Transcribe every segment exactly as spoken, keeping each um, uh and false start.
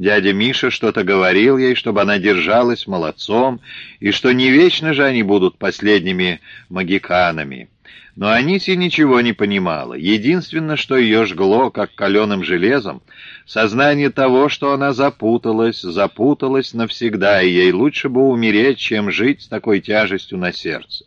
Дядя Миша что-то говорил ей, чтобы она держалась молодцом, и что не вечно же они будут последними могиканами. Но Анисья ничего не понимала. Единственное, что ее жгло, как каленым железом, сознание того, что она запуталась, запуталась навсегда, и ей лучше бы умереть, чем жить с такой тяжестью на сердце.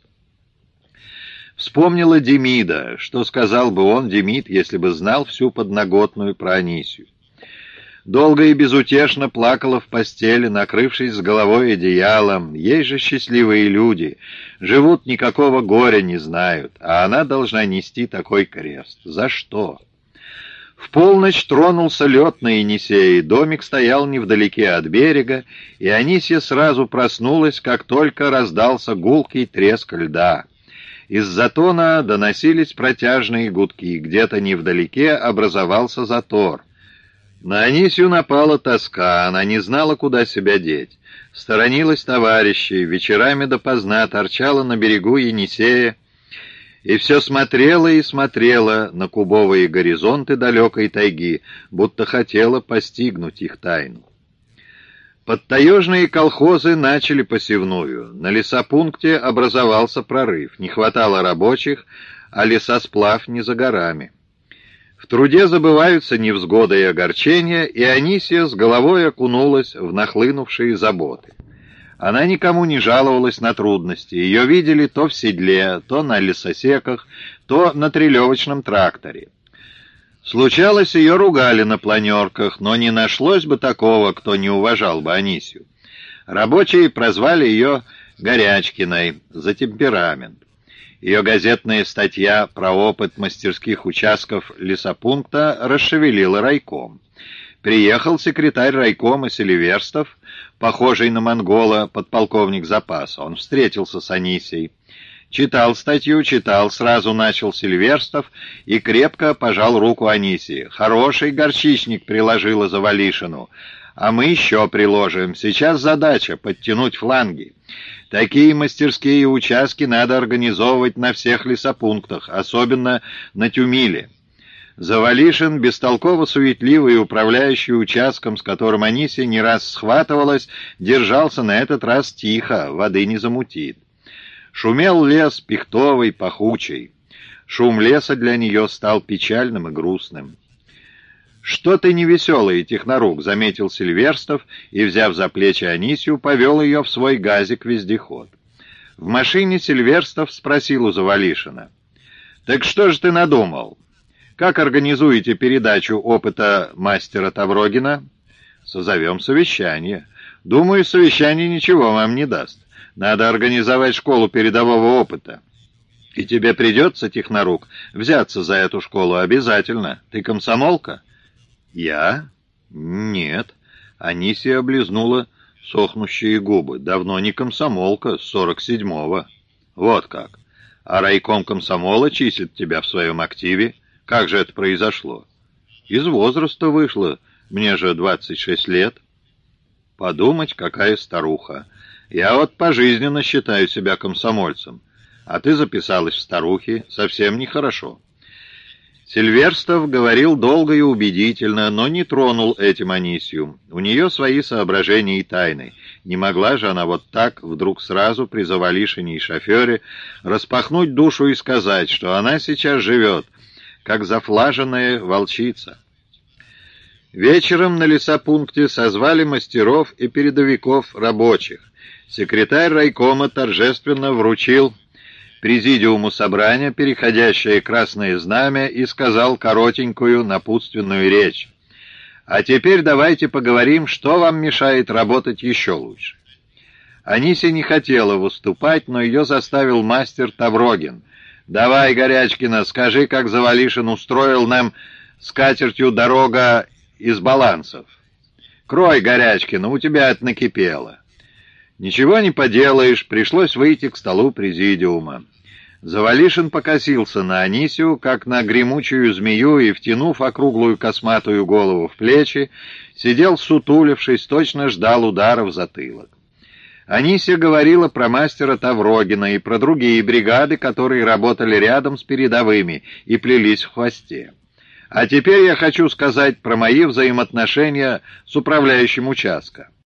Вспомнила Демида, что сказал бы он, Демид, если бы знал всю подноготную про Анисью. Долго и безутешно плакала в постели, накрывшись с головой одеялом. Ей же счастливые люди, живут, никакого горя не знают, а она должна нести такой крест. За что? В полночь тронулся лед на Енисее, домик стоял невдалеке от берега, и Анисья сразу проснулась, как только раздался гулкий треск льда. Из затона доносились протяжные гудки, где-то невдалеке образовался затор. На Анисью напала тоска, она не знала, куда себя деть. Сторонилась товарищей, вечерами допоздна торчала на берегу Енисея и все смотрела и смотрела на кубовые горизонты далекой тайги, будто хотела постигнуть их тайну. Подтаежные колхозы начали посевную. На лесопункте образовался прорыв. Не хватало рабочих, а лесосплав не за горами. В труде забываются невзгоды и огорчения, и Анисья с головой окунулась в нахлынувшие заботы. Она никому не жаловалась на трудности. Ее видели то в седле, то на лесосеках, то на трелевочном тракторе. Случалось, ее ругали на планерках, но не нашлось бы такого, кто не уважал бы Анисью. Рабочие прозвали ее Горячкиной за темперамент. Ее газетная статья про опыт мастерских участков лесопункта расшевелила райком. Приехал секретарь райкома Селиверстов, похожий на монгола, подполковник запаса. Он встретился с Анисьей. Читал статью, читал, сразу начал Сильверстов и крепко пожал руку Анисии. «Хороший горчичник приложила Завалишину, а мы еще приложим. Сейчас задача — подтянуть фланги. Такие мастерские участки надо организовывать на всех лесопунктах, особенно на Тюмиле». Завалишин, бестолково суетливый управляющий участком, с которым Анисия не раз схватывалась, держался на этот раз тихо, воды не замутит. Шумел лес, пихтовый, пахучий. Шум леса для нее стал печальным и грустным. «Что ты невеселый, технорук», — заметил Сильверстов и, взяв за плечи Анисью, повел ее в свой газик-вездеход. В машине Сильверстов спросил у Завалишина: «Так что же ты надумал? Как организуете передачу опыта мастера Таврогина?» «Созовем совещание». «Думаю, совещание ничего вам не даст. Надо организовать школу передового опыта. И тебе придется, технорук, взяться за эту школу обязательно. Ты комсомолка?» «Я? Нет». Анисия облизнула сохнущие губы. «Давно не комсомолка, с сорок седьмого». «Вот как. А райком комсомола числит тебя в своем активе? Как же это произошло?» «Из возраста вышло. Мне же двадцать шесть лет». «Подумать, какая старуха. Я вот пожизненно считаю себя комсомольцем. А ты записалась в старухи. Совсем нехорошо». Сильверстов говорил долго и убедительно, но не тронул этим Анисью. У нее свои соображения и тайны. Не могла же она вот так, вдруг сразу при Завалишине и шофере, распахнуть душу и сказать, что она сейчас живет, как зафлаженная волчица. Вечером на лесопункте созвали мастеров и передовиков рабочих. Секретарь райкома торжественно вручил президиуму собрания переходящее красное знамя и сказал коротенькую напутственную речь. «А теперь давайте поговорим, что вам мешает работать еще лучше». Анисия не хотела выступать, но ее заставил мастер Таврогин. «Давай, Горячкина, скажи, как Завалишин устроил нам скатертью дорога из балансов». «Крой, Горячкина, у тебя это накипело». «Ничего не поделаешь, пришлось выйти к столу президиума». Завалишин покосился на Анисию, как на гремучую змею, и, втянув округлую косматую голову в плечи, сидел сутулившись, точно ждал удара в затылок. Анисия говорила про мастера Таврогина и про другие бригады, которые работали рядом с передовыми и плелись в хвосте. А теперь я хочу сказать про мои взаимоотношения с управляющим участка.